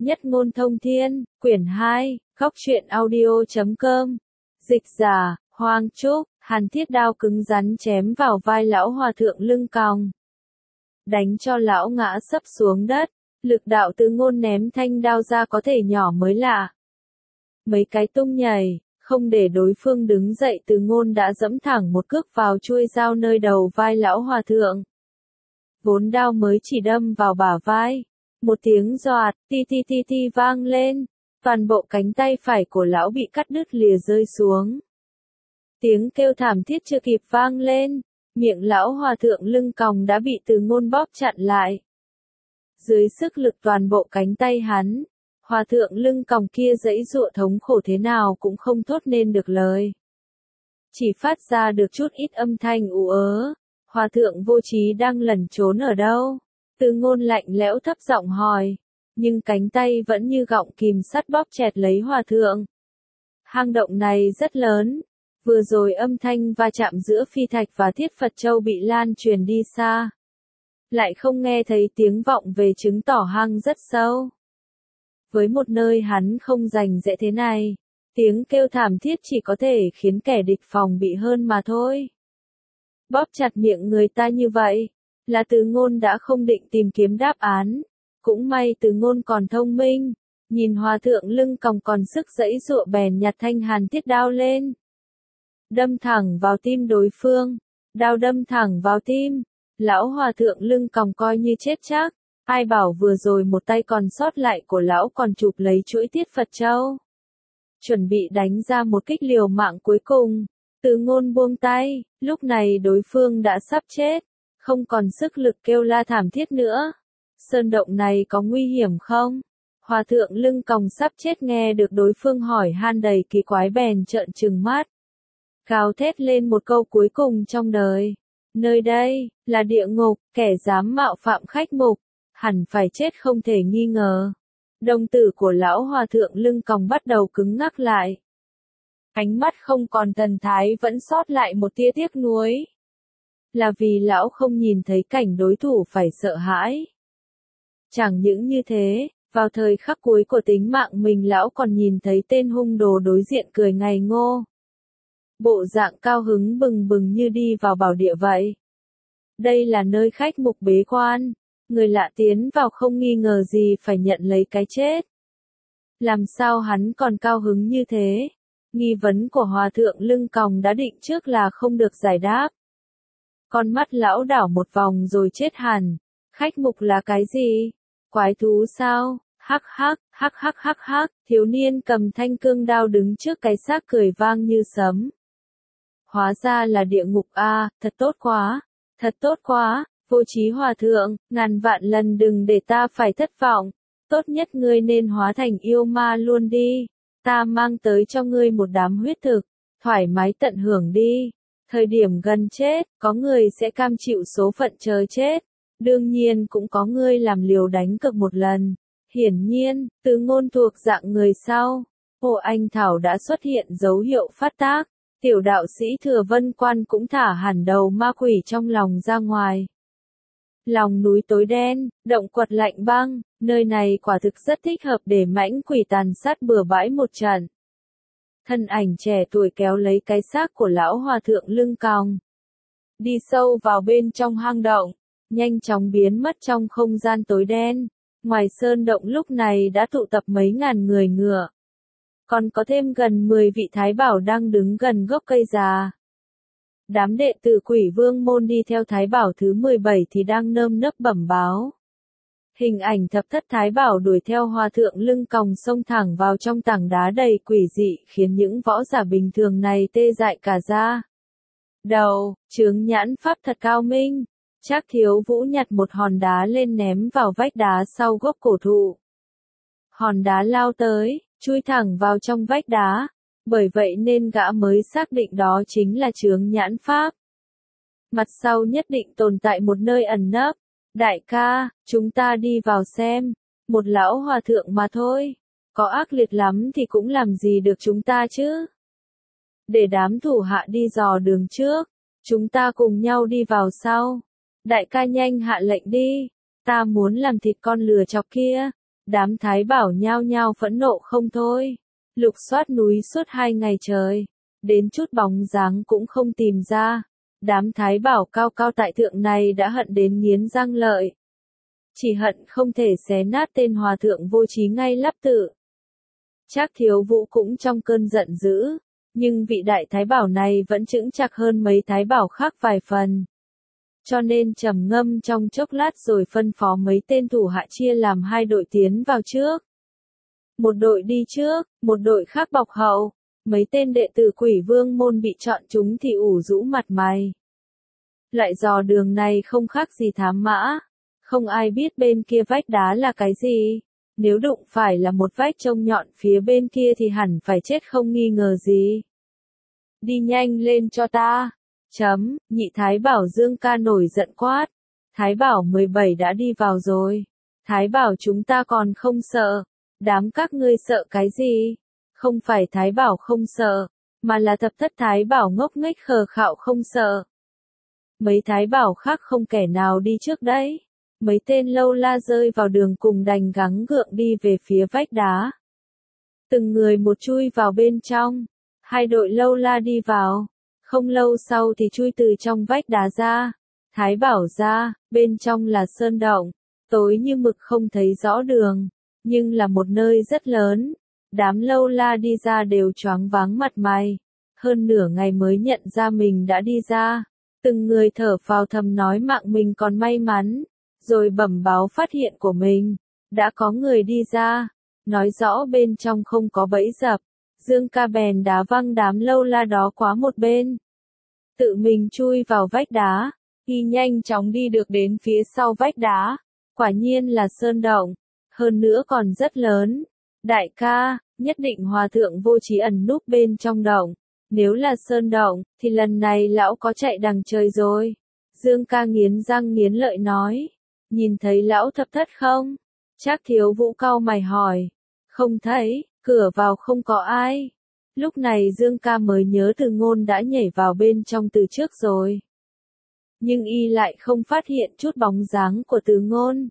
Nhất ngôn thông thiên, quyển 2, góc truyện audio.com. Dịch giả, Hoang Trúc, Hàn thiết đao cứng rắn chém vào vai lão hòa thượng lưng còng. Đánh cho lão ngã sấp xuống đất, lực đạo Từ Ngôn ném thanh đao ra có thể nhỏ mới lạ. Mấy cái tung nhảy, không để đối phương đứng dậy Từ Ngôn đã giẫm thẳng một cước vào chuôi dao nơi đầu vai lão hòa thượng. Vốn đao mới chỉ đâm vào bả vai. Một tiếng doạt, ti ti ti ti vang lên, toàn bộ cánh tay phải của lão bị cắt đứt lìa rơi xuống. Tiếng kêu thảm thiết chưa kịp vang lên, miệng lão hòa thượng lưng còng đã bị Từ Ngôn bóp chặn lại. Dưới sức lực toàn bộ cánh tay hắn, hòa thượng lưng còng kia giãy giụa thống khổ thế nào cũng không thốt nên được lời. Chỉ phát ra được chút ít âm thanh ú ớ. Hòa thượng vô trí đang lẩn trốn ở đâu? Từ Ngôn lạnh lẽo thấp giọng hỏi, nhưng cánh tay vẫn như gọng kìm sắt bóp chẹt lấy hòa thượng. Hang động này rất lớn, vừa rồi âm thanh va chạm giữa phi thạch và thiết Phật Châu bị lan truyền đi xa. Lại không nghe thấy tiếng vọng về chứng tỏ hang rất sâu. Với một nơi hắn không rành rẽ thế này, tiếng kêu thảm thiết chỉ có thể khiến kẻ địch phòng bị hơn mà thôi. Bóp chặt miệng người ta như vậy, là Từ Ngôn đã không định tìm kiếm đáp án. Cũng may Từ Ngôn còn thông minh, nhìn hòa thượng lưng còng còn sức giãy giụa bèn nhặt thanh hàn thiết đao lên. Đâm thẳng vào tim đối phương, đao đâm thẳng vào tim, lão hòa thượng lưng còng coi như chết chắc, ai bảo vừa rồi một tay còn sót lại của lão còn chụp lấy chuỗi thiết Phật Châu. Chuẩn bị đánh ra một kích liều mạng cuối cùng. Từ Ngôn buông tay, lúc này đối phương đã sắp chết, không còn sức lực kêu la thảm thiết nữa. Sơn động này có nguy hiểm không? Hòa thượng lưng còng sắp chết nghe được đối phương hỏi han đầy kỳ quái bèn trợn trừng mắt. Gào thét lên một câu cuối cùng trong đời. Nơi đây, là địa ngục, kẻ dám mạo phạm khách mục, hẳn phải chết không thể nghi ngờ. Đồng tử của lão hòa thượng lưng còng bắt đầu cứng ngắc lại. Ánh mắt không còn thần thái vẫn sót lại một tia tiếc nuối. Là vì lão không nhìn thấy cảnh đối thủ phải sợ hãi. Chẳng những như thế, vào thời khắc cuối của tính mạng mình lão còn nhìn thấy tên hung đồ đối diện cười ngây ngô. Bộ dạng cao hứng bừng bừng như đi vào bảo địa vậy. Đây là nơi khách mục bế quan, người lạ tiến vào không nghi ngờ gì phải nhận lấy cái chết. Làm sao hắn còn cao hứng như thế? Nghi vấn của hòa thượng lưng còng đã định trước là không được giải đáp. Con mắt lão đảo một vòng rồi chết hẳn. Khách mục là cái gì? Quái thú sao? Hắc hắc, hắc hắc hắc hắc, thiếu niên cầm thanh cương đao đứng trước cái xác cười vang như sấm. Hóa ra là địa ngục a, thật tốt quá, vô trí hòa thượng, ngàn vạn lần đừng để ta phải thất vọng. Tốt nhất ngươi nên hóa thành yêu ma luôn đi. Ta mang tới cho ngươi một đám huyết thực, thoải mái tận hưởng đi. Thời điểm gần chết, có người sẽ cam chịu số phận chờ chết. Đương nhiên cũng có người làm liều đánh cược một lần. Hiển nhiên, Từ Ngôn thuộc dạng người sau. Hồ Anh Thảo đã xuất hiện dấu hiệu phát tác. Tiểu đạo sĩ Thừa Vân Quan cũng thả hẳn đầu ma quỷ trong lòng ra ngoài. Lòng núi tối đen, động quật lạnh băng, nơi này quả thực rất thích hợp để mãnh quỷ tàn sát bừa bãi một trận. Thân ảnh trẻ tuổi kéo lấy cái xác của lão hòa thượng lưng còng. Đi sâu vào bên trong hang động, nhanh chóng biến mất trong không gian tối đen. Ngoài sơn động lúc này đã tụ tập mấy ngàn người ngựa. Còn có thêm gần 10 vị thái bảo đang đứng gần gốc cây già. Đám đệ tử Quỷ Vương môn đi theo thái bảo thứ 17 thì đang nơm nớp bẩm báo. Hình ảnh thập thất thái bảo đuổi theo hòa thượng lưng còng xông thẳng vào trong tảng đá đầy quỷ dị khiến những võ giả bình thường này tê dại cả da. Đầu, chướng nhãn pháp thật cao minh. Trác Thiếu Vũ nhặt một hòn đá lên ném vào vách đá sau gốc cổ thụ. Hòn đá lao tới, chui thẳng vào trong vách đá. Bởi vậy nên gã mới xác định đó chính là chướng nhãn pháp. Mặt sau nhất định tồn tại một nơi ẩn nấp. Đại ca, chúng ta đi vào xem. Một lão hòa thượng mà thôi. Có ác liệt lắm thì cũng làm gì được chúng ta chứ. Để đám thủ hạ đi dò đường trước. Chúng ta cùng nhau đi vào sau. Đại ca nhanh hạ lệnh đi. Ta muốn làm thịt con lừa chọc kia. Đám Thái Bảo nhao nhao phẫn nộ không thôi. Lục soát núi suốt 2 ngày trời. Đến chút bóng dáng cũng không tìm ra. Đám Thái Bảo cao cao tại thượng này đã hận đến nghiến răng lợi. Chỉ hận không thể xé nát tên hòa thượng vô trí ngay lập tự. Trác Thiếu Vũ cũng trong cơn giận dữ. Nhưng vị đại Thái Bảo này vẫn chững chạc hơn mấy Thái Bảo khác vài phần. Cho nên trầm ngâm trong chốc lát rồi phân phó mấy tên thủ hạ chia làm 2 đội tiến vào trước. Một đội đi trước, một đội khác bọc hậu. Mấy tên đệ tử Quỷ Vương môn bị chọn chúng thì ủ rũ mặt mày. Loại dò đường này không khác gì thám mã. Không ai biết bên kia vách đá là cái gì. Nếu đụng phải là một vách trông nhọn phía bên kia thì hẳn phải chết không nghi ngờ gì. Đi nhanh lên cho ta. Nhị Thái Bảo Dương Ca nổi giận quát. Thái Bảo 17 đã đi vào rồi. Thái Bảo chúng ta còn không sợ. Đám các ngươi sợ cái gì? Không phải Thái Bảo không sợ, mà là thập thất Thái Bảo ngốc nghếch khờ khạo không sợ. Mấy Thái Bảo khác không kẻ nào đi trước đấy. Mấy tên lâu la rơi vào đường cùng đành gắng gượng đi về phía vách đá. Từng người một chui vào bên trong. 2 đội lâu la đi vào. Không lâu sau thì chui từ trong vách đá ra. Thái Bảo ra, bên trong là sơn động. Tối như mực không thấy rõ đường. Nhưng là một nơi rất lớn. Đám lâu la đi ra đều choáng váng mặt mày. Hơn nửa ngày mới nhận ra mình đã đi ra. Từng người thở phào thầm nói mạng mình còn may mắn. Rồi bẩm báo phát hiện của mình. Đã có người đi ra. Nói rõ bên trong không có bẫy dập. Dương Ca bèn đá văng đám lâu la đó qua một bên. Tự mình chui vào vách đá. Y nhanh chóng đi được đến phía sau vách đá. Quả nhiên là sơn động. Hơn nữa còn rất lớn. Đại ca, nhất định hòa thượng vô trí ẩn núp bên trong động. Nếu là sơn động, thì lần này lão có chạy đằng trời rồi. Dương Ca nghiến răng nghiến lợi nói. Nhìn thấy lão thập thất không? Trác Thiếu Vũ cau mày hỏi. Không thấy, cửa vào không có ai. Lúc này Dương Ca mới nhớ Từ Ngôn đã nhảy vào bên trong từ trước rồi. Nhưng y lại không phát hiện chút bóng dáng của Từ Ngôn.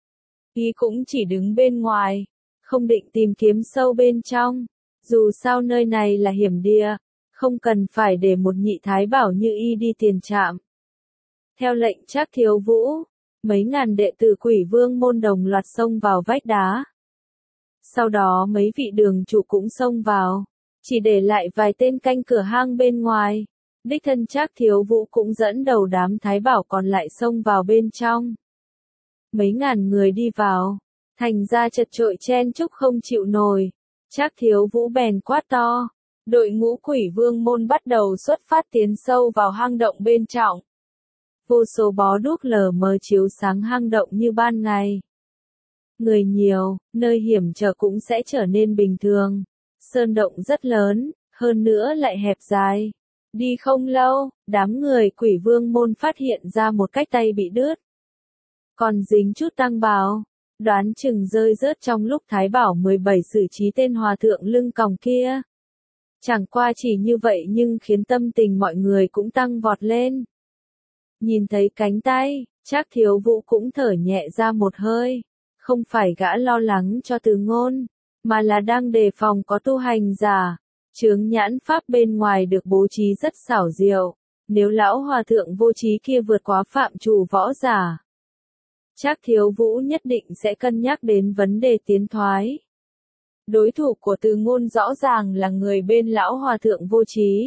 Y cũng chỉ đứng bên ngoài, không định tìm kiếm sâu bên trong. Dù sao nơi này là hiểm địa, không cần phải để một nhị Thái Bảo như y đi tiền trạm. Theo lệnh Trác Thiếu Vũ, mấy ngàn đệ tử Quỷ Vương môn đồng loạt xông vào vách đá. Sau đó mấy vị đường chủ cũng xông vào, chỉ để lại vài tên canh cửa hang bên ngoài. Đích thân Trác Thiếu Vũ cũng dẫn đầu đám Thái Bảo còn lại xông vào bên trong. Mấy ngàn người đi vào, thành ra chật chội chen chúc không chịu nổi. Trác Thiếu Vũ bèn quát to. Đội ngũ Quỷ Vương môn bắt đầu xuất phát tiến sâu vào hang động bên trong. Vô số bó đuốc lờ mờ chiếu sáng hang động như ban ngày. Người nhiều, nơi hiểm trở cũng sẽ trở nên bình thường. Sơn động rất lớn, hơn nữa lại hẹp dài. Đi không lâu, đám người Quỷ Vương môn phát hiện ra một cách tay bị đứt. Còn dính chút tăng bào, đoán chừng rơi rớt trong lúc Thái Bảo 17 xử trí tên hòa thượng lưng còng kia. Chẳng qua chỉ như vậy nhưng khiến tâm tình mọi người cũng tăng vọt lên. Nhìn thấy cánh tay, Trác Thiếu Vũ cũng thở nhẹ ra một hơi. Không phải gã lo lắng cho Từ Ngôn, mà là đang đề phòng có tu hành giả. Chướng nhãn pháp bên ngoài được bố trí rất xảo diệu. Nếu lão hòa thượng vô trí kia vượt quá phạm trù võ giả, Trác Thiếu Vũ nhất định sẽ cân nhắc đến vấn đề tiến thoái. Đối thủ của Từ Ngôn rõ ràng là người bên lão hòa thượng vô trí.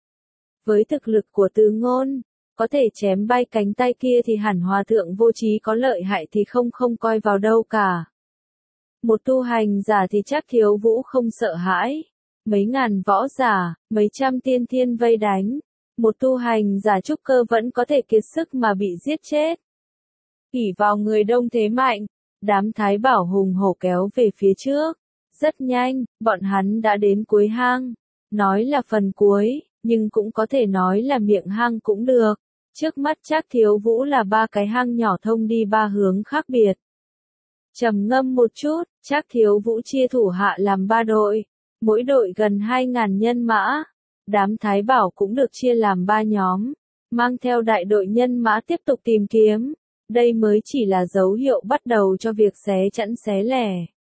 Với thực lực của Từ Ngôn, có thể chém bay cánh tay kia thì hẳn hòa thượng vô trí có lợi hại thì không coi vào đâu cả. Một tu hành giả thì Trác Thiếu Vũ không sợ hãi. Mấy ngàn võ giả, mấy trăm tiên thiên vây đánh. Một tu hành giả trúc cơ vẫn có thể kiệt sức mà bị giết chết. ỷ vào người đông thế mạnh, đám Thái Bảo hùng hổ kéo về phía trước. Rất nhanh, bọn hắn đã đến cuối hang. Nói là phần cuối, nhưng cũng có thể nói là miệng hang cũng được. Trước mắt Trác Thiếu Vũ là 3 cái hang nhỏ thông đi 3 hướng khác biệt. Trầm ngâm một chút, Trác Thiếu Vũ chia thủ hạ làm 3 đội. Mỗi đội gần 2.000 nhân mã. Đám Thái Bảo cũng được chia làm 3 nhóm. Mang theo đại đội nhân mã tiếp tục tìm kiếm. Đây mới chỉ là dấu hiệu bắt đầu cho việc xé chẵn xé lẻ.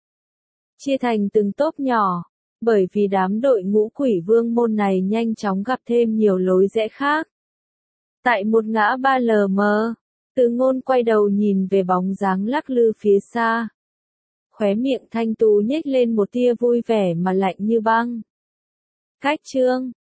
chia thành từng tốp nhỏ, bởi vì đám đội ngũ quỷ vương môn này nhanh chóng gặp thêm nhiều lối rẽ khác. Tại một ngã ba lờ mờ, Từ Ngôn quay đầu nhìn về bóng dáng lắc lư phía xa. Khóe miệng thanh tú nhếch lên một tia vui vẻ mà lạnh như băng. Cách chương